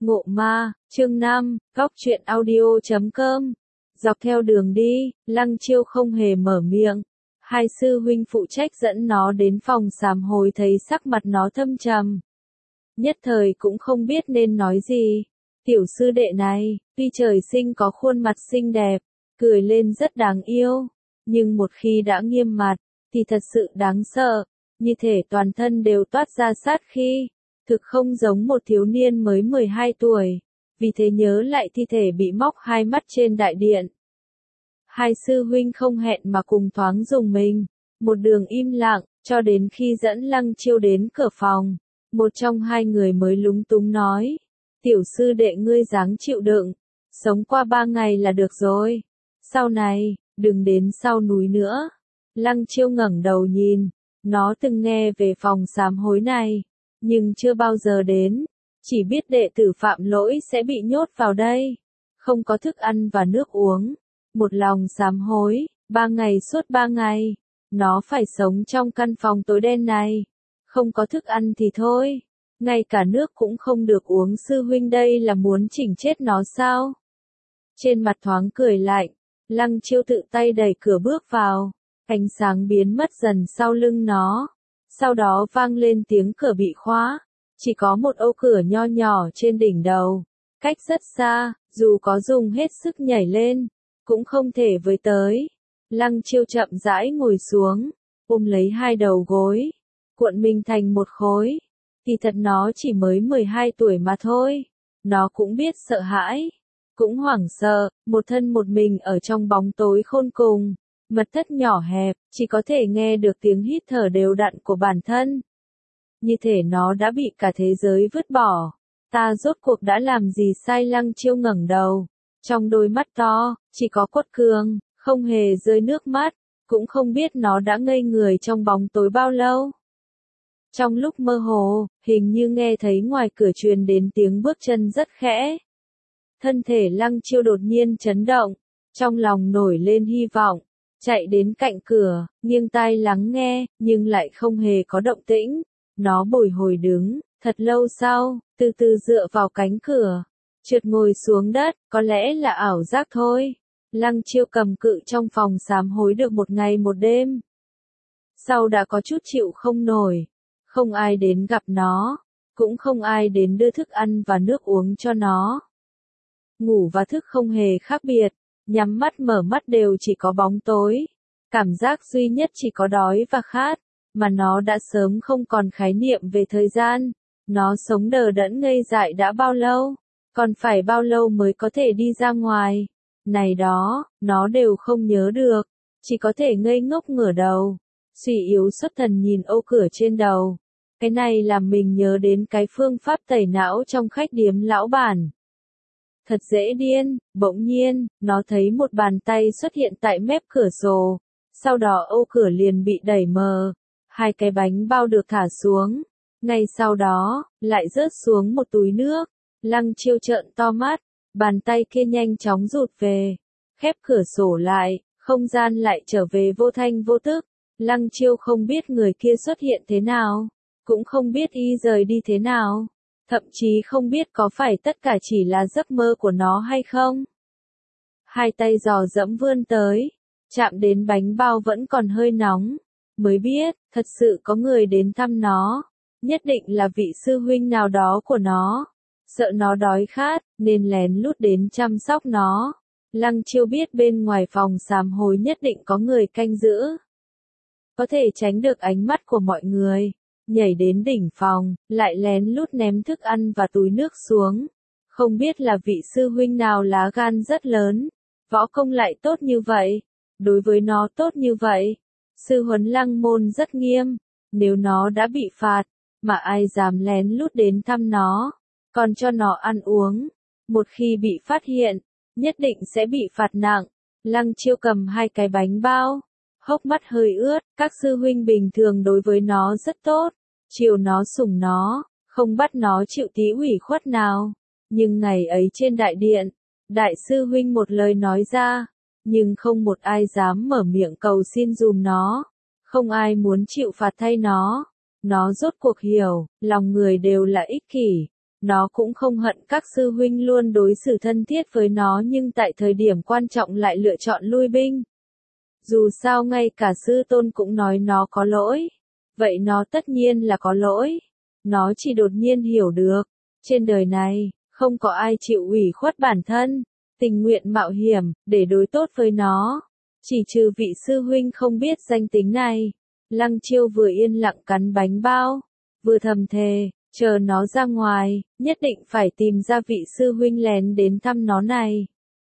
Ngộ ma, chương 5, góc truyện audio.com. Dọc theo đường đi, Lăng Chiêu không hề mở miệng. Hai sư huynh phụ trách dẫn nó đến phòng sám hối thấy sắc mặt nó thâm trầm. Nhất thời cũng không biết nên nói gì. Tiểu sư đệ này, tuy trời sinh có khuôn mặt xinh đẹp, cười lên rất đáng yêu, nhưng một khi đã nghiêm mặt, thì thật sự đáng sợ, như thể toàn thân đều toát ra sát khí. Thực không giống một thiếu niên mới 12 tuổi, vì thế nhớ lại thi thể bị móc hai mắt trên đại điện. Hai sư huynh không hẹn mà cùng thoáng dùng mình, một đường im lặng, cho đến khi dẫn Lăng Chiêu đến cửa phòng. Một trong hai người mới lúng túng nói, tiểu sư đệ ngươi dáng chịu đựng, sống qua 3 ngày là được rồi. Sau này, đừng đến sau núi nữa. Lăng Chiêu ngẩng đầu nhìn, nó từng nghe về phòng sám hối này, nhưng chưa bao giờ đến, chỉ biết đệ tử phạm lỗi sẽ bị nhốt vào đây, không có thức ăn và nước uống, một lòng sám hối, 3 ngày suốt 3 ngày, nó phải sống trong căn phòng tối đen này, không có thức ăn thì thôi, ngay cả nước cũng không được uống. Sư huynh đây là muốn chỉnh chết nó sao? Trên mặt thoáng cười lạnh, Lăng Chiêu tự tay đẩy cửa bước vào, ánh sáng biến mất dần sau lưng nó. Sau đó vang lên tiếng cửa bị khóa, chỉ có một ô cửa nho nhỏ trên đỉnh đầu, cách rất xa, dù có dùng hết sức nhảy lên, cũng không thể với tới. Lăng Chiêu chậm rãi ngồi xuống, ôm lấy hai đầu gối, cuộn mình thành một khối. Thì thật nó chỉ mới 12 tuổi mà thôi, nó cũng biết sợ hãi, cũng hoảng sợ, một thân một mình ở trong bóng tối khôn cùng. Mật thất nhỏ hẹp, chỉ có thể nghe được tiếng hít thở đều đặn của bản thân. Như thể nó đã bị cả thế giới vứt bỏ. Ta rốt cuộc đã làm gì sai? Lăng Chiêu ngẩng đầu. Trong đôi mắt to, chỉ có cốt cường, không hề rơi nước mắt, cũng không biết nó đã ngây người trong bóng tối bao lâu. Trong lúc mơ hồ, hình như nghe thấy ngoài cửa truyền đến tiếng bước chân rất khẽ. Thân thể Lăng Chiêu đột nhiên chấn động, trong lòng nổi lên hy vọng. Chạy đến cạnh cửa, nghiêng tai lắng nghe, nhưng lại không hề có động tĩnh. Nó bồi hồi đứng, thật lâu sau, từ từ dựa vào cánh cửa, trượt ngồi xuống đất, có lẽ là ảo giác thôi. Lăng Chiêu cầm cự trong phòng sám hối được 1 ngày 1 đêm. Sau đã có chút chịu không nổi, không ai đến gặp nó, cũng không ai đến đưa thức ăn và nước uống cho nó. Ngủ và thức không hề khác biệt. Nhắm mắt mở mắt đều chỉ có bóng tối, cảm giác duy nhất chỉ có đói và khát, mà nó đã sớm không còn khái niệm về thời gian. Nó sống đờ đẫn ngây dại đã bao lâu, còn phải bao lâu mới có thể đi ra ngoài. Này đó, nó đều không nhớ được, chỉ có thể ngây ngốc ngửa đầu, suy yếu xuất thần nhìn ô cửa trên đầu. Cái này làm mình nhớ đến cái phương pháp tẩy não trong khách điếm lão bản. Thật dễ điên, bỗng nhiên, nó thấy một bàn tay xuất hiện tại mép cửa sổ, sau đó ô cửa liền bị đẩy mờ, 2 cái bánh bao được thả xuống, ngay sau đó, lại rớt xuống một túi nước. Lăng Chiêu trợn to mắt, bàn tay kia nhanh chóng rụt về, khép cửa sổ lại, không gian lại trở về vô thanh vô tức. Lăng Chiêu không biết người kia xuất hiện thế nào, cũng không biết y rời đi thế nào. Thậm chí không biết có phải tất cả chỉ là giấc mơ của nó hay không. Hai tay dò dẫm vươn tới, chạm đến bánh bao vẫn còn hơi nóng, mới biết, thật sự có người đến thăm nó, nhất định là vị sư huynh nào đó của nó. Sợ nó đói khát, nên lén lút đến chăm sóc nó. Lăng Chiêu biết bên ngoài phòng sám hối nhất định có người canh giữ, có thể tránh được ánh mắt của mọi người. Nhảy đến đỉnh phòng, lại lén lút ném thức ăn và túi nước xuống. Không biết là vị sư huynh nào lá gan rất lớn, võ công lại tốt như vậy. Đối với nó tốt như vậy, sư huấn Lăng môn rất nghiêm. Nếu nó đã bị phạt, mà ai dám lén lút đến thăm nó, còn cho nó ăn uống, một khi bị phát hiện, nhất định sẽ bị phạt nặng. Lăng Chiêu cầm 2 cái bánh bao, hốc mắt hơi ướt. Các sư huynh bình thường đối với nó rất tốt, chiều nó sủng nó, không bắt nó chịu tí ủy khuất nào. Nhưng ngày ấy trên đại điện, đại sư huynh một lời nói ra, nhưng không một ai dám mở miệng cầu xin dùm nó, không ai muốn chịu phạt thay nó. Nó rốt cuộc hiểu, lòng người đều là ích kỷ, Nó cũng không hận các sư huynh luôn đối xử thân thiết với nó nhưng tại thời điểm quan trọng lại lựa chọn lui binh. Dù sao ngay cả sư tôn cũng nói nó có lỗi. Vậy nó tất nhiên là có lỗi. Nó chỉ đột nhiên hiểu được. Trên đời này, không có ai chịu ủy khuất bản thân, tình nguyện mạo hiểm, để đối tốt với nó. Chỉ trừ vị sư huynh không biết danh tính này. Lăng Chiêu vừa yên lặng cắn bánh bao, vừa thầm thề, chờ nó ra ngoài, nhất định phải tìm ra vị sư huynh lén đến thăm nó này.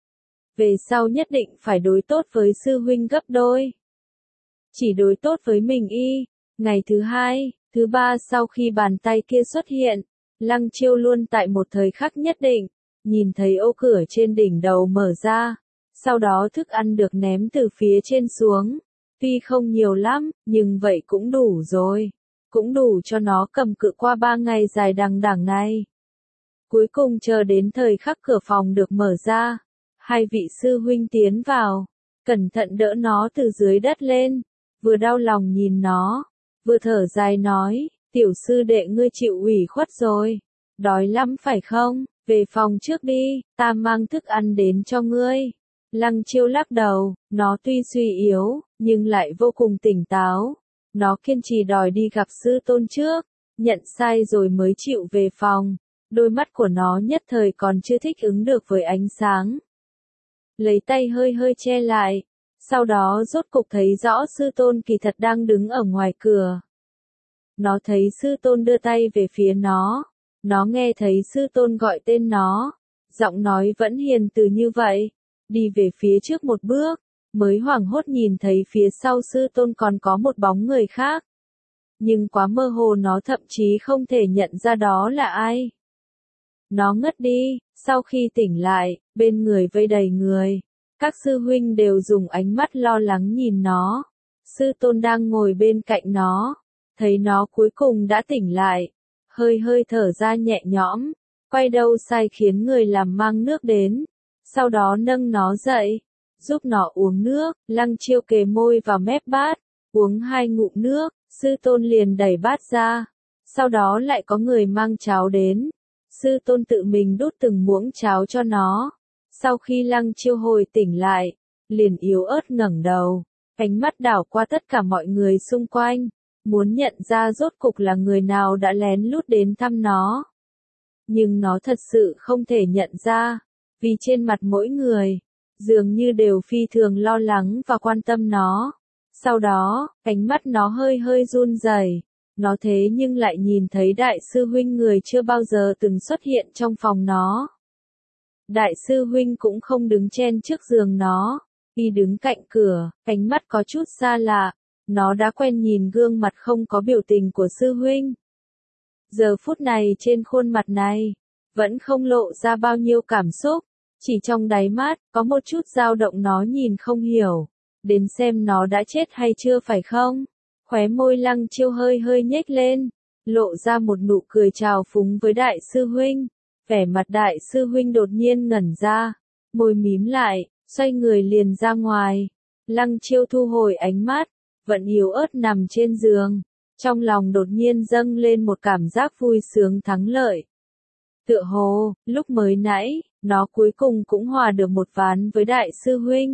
Về sau nhất định phải đối tốt với sư huynh gấp đôi. Chỉ đối tốt với mình y. Ngày thứ hai, thứ ba sau khi bàn tay kia xuất hiện, Lăng Chiêu luôn tại một thời khắc nhất định, nhìn thấy ô cửa trên đỉnh đầu mở ra, sau đó thức ăn được ném từ phía trên xuống. Tuy không nhiều lắm, nhưng vậy cũng đủ rồi. Cũng đủ cho nó cầm cự qua 3 ngày dài đằng đẵng này. Cuối cùng chờ đến thời khắc cửa phòng được mở ra. Hai vị sư huynh tiến vào, cẩn thận đỡ nó từ dưới đất lên, vừa đau lòng nhìn nó, vừa thở dài nói, tiểu sư đệ ngươi chịu ủy khuất rồi, đói lắm phải không, về phòng trước đi, ta mang thức ăn đến cho ngươi. Lăng Chiêu lắc đầu, nó tuy suy yếu, nhưng lại vô cùng tỉnh táo. Nó kiên trì đòi đi gặp sư tôn trước, nhận sai rồi mới chịu về phòng. Đôi mắt của nó nhất thời còn chưa thích ứng được với ánh sáng. Lấy tay hơi hơi che lại, sau đó rốt cục thấy rõ sư tôn kỳ thật đang đứng ở ngoài cửa. Nó thấy sư tôn đưa tay về phía nó nghe thấy sư tôn gọi tên nó, giọng nói vẫn hiền từ như vậy, đi về phía trước một bước, mới hoảng hốt nhìn thấy phía sau sư tôn còn có một bóng người khác. Nhưng quá mơ hồ nó thậm chí không thể nhận ra đó là ai. Nó ngất đi, sau khi tỉnh lại, bên người vây đầy người. Các sư huynh đều dùng ánh mắt lo lắng nhìn nó. Sư tôn đang ngồi bên cạnh nó, thấy nó cuối cùng đã tỉnh lại, hơi hơi thở ra nhẹ nhõm, quay đầu sai khiến người làm mang nước đến, sau đó nâng nó dậy, giúp nó uống nước. Lăng Chiêu kề môi vào mép bát, uống 2 ngụm nước, sư tôn liền đẩy bát ra, sau đó lại có người mang cháo đến. Sư tôn tự mình đút từng muỗng cháo cho nó. Sau khi Lăng Chiêu hồi tỉnh lại, liền yếu ớt ngẩng đầu, ánh mắt đảo qua tất cả mọi người xung quanh, muốn nhận ra rốt cục là người nào đã lén lút đến thăm nó. Nhưng nó thật sự không thể nhận ra, vì trên mặt mỗi người, dường như đều phi thường lo lắng và quan tâm nó. Sau đó, ánh mắt nó hơi hơi run rẩy. Nó thế nhưng lại nhìn thấy đại sư huynh người chưa bao giờ từng xuất hiện trong phòng nó. Đại sư huynh cũng không đứng chen trước giường nó, y đứng cạnh cửa, ánh mắt có chút xa lạ, nó đã quen nhìn gương mặt không có biểu tình của sư huynh. Giờ phút này trên khuôn mặt này, vẫn không lộ ra bao nhiêu cảm xúc, chỉ trong đáy mắt, có một chút dao động nó nhìn không hiểu, đến xem nó đã chết hay chưa phải không. Khóe môi Lăng Chiêu hơi hơi nhếch lên, lộ ra một nụ cười trào phúng với đại sư huynh. Vẻ mặt đại sư huynh đột nhiên ngẩn ra, môi mím lại, xoay người liền ra ngoài. Lăng Chiêu thu hồi ánh mắt, vẫn yếu ớt nằm trên giường, trong lòng đột nhiên dâng lên một cảm giác vui sướng thắng lợi. Tựa hồ, lúc mới nãy, nó cuối cùng cũng hòa được một ván với đại sư huynh.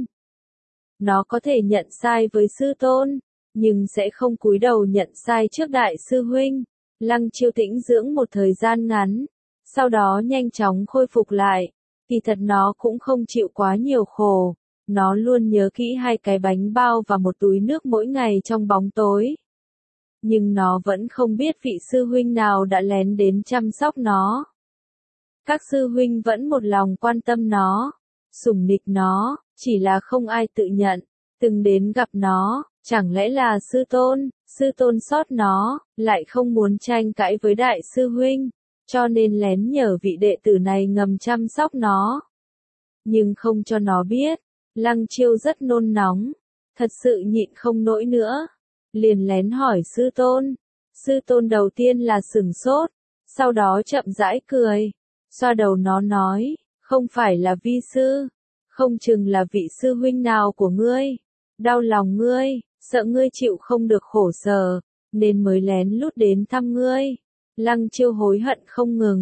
Nó có thể nhận sai với sư tôn, nhưng sẽ không cúi đầu nhận sai trước đại sư huynh. Lăng Chiêu tĩnh dưỡng một thời gian ngắn, sau đó nhanh chóng khôi phục lại. Kỳ thật nó cũng không chịu quá nhiều khổ, nó luôn nhớ kỹ 2 cái bánh bao và một túi nước mỗi ngày trong bóng tối. Nhưng nó vẫn không biết vị sư huynh nào đã lén đến chăm sóc nó. Các sư huynh vẫn một lòng quan tâm nó, sủng nịch nó, chỉ là không ai tự nhận, từng đến gặp nó. Chẳng lẽ là sư tôn sót nó, lại không muốn tranh cãi với đại sư huynh, cho nên lén nhờ vị đệ tử này ngầm chăm sóc nó. Nhưng không cho nó biết, Lăng Chiêu rất nôn nóng, thật sự nhịn không nổi nữa, liền lén hỏi sư tôn. Sư tôn đầu tiên là sửng sốt, sau đó chậm rãi cười, xoa đầu nó nói, không phải là vi sư, không chừng là vị sư huynh nào của ngươi, đau lòng ngươi, sợ ngươi chịu không được khổ sở, nên mới lén lút đến thăm ngươi. Lăng Chiêu hối hận không ngừng,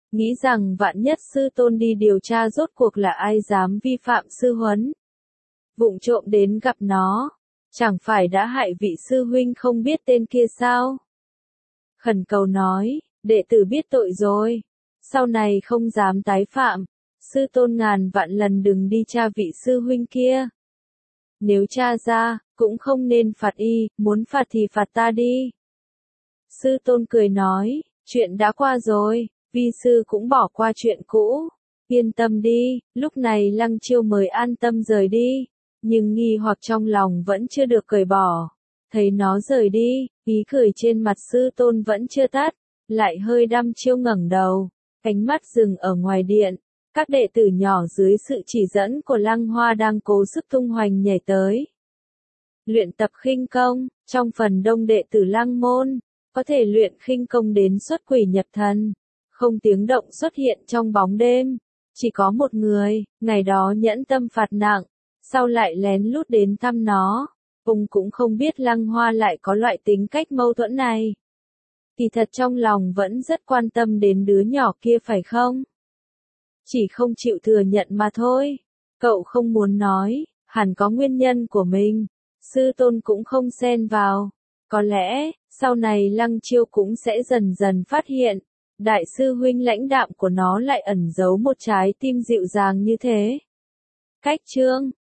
nghĩ rằng vạn nhất sư tôn đi điều tra rốt cuộc là ai dám vi phạm sư huấn. Vụng trộm đến gặp nó, chẳng phải đã hại vị sư huynh không biết tên kia sao? Khẩn cầu nói, đệ tử biết tội rồi, sau này không dám tái phạm, sư tôn ngàn vạn lần đừng đi tra vị sư huynh kia. Nếu tra ra, cũng không nên phạt y, muốn phạt thì phạt ta đi. Sư tôn cười nói, chuyện đã qua rồi, vi sư cũng bỏ qua chuyện cũ, yên tâm đi. Lúc này Lăng Chiêu mới an tâm rời đi, nhưng nghi hoặc trong lòng vẫn chưa được cởi bỏ. Thấy nó rời đi, ý cười trên mặt sư tôn vẫn chưa tắt, lại hơi đăm chiêu ngẩng đầu, ánh mắt dừng ở ngoài điện. Các đệ tử nhỏ dưới sự chỉ dẫn của Lăng Hoa đang cố sức tung hoành nhảy tới. Luyện tập khinh công, trong phần đông đệ tử Lăng môn, có thể luyện khinh công đến xuất quỷ nhập thần, không tiếng động xuất hiện trong bóng đêm. Chỉ có một người, ngày đó nhẫn tâm phạt nặng, sau lại lén lút đến thăm nó. Ông cũng không biết Lăng Hoa lại có loại tính cách mâu thuẫn này. Kỳ thật trong lòng vẫn rất quan tâm đến đứa nhỏ kia phải không? Chỉ không chịu thừa nhận mà thôi. Cậu không muốn nói, hẳn có nguyên nhân của mình. Sư tôn cũng không xen vào. Có lẽ, sau này Lăng Chiêu cũng sẽ dần dần phát hiện, đại sư huynh lãnh đạm của nó lại ẩn giấu một trái tim dịu dàng như thế. Cách chương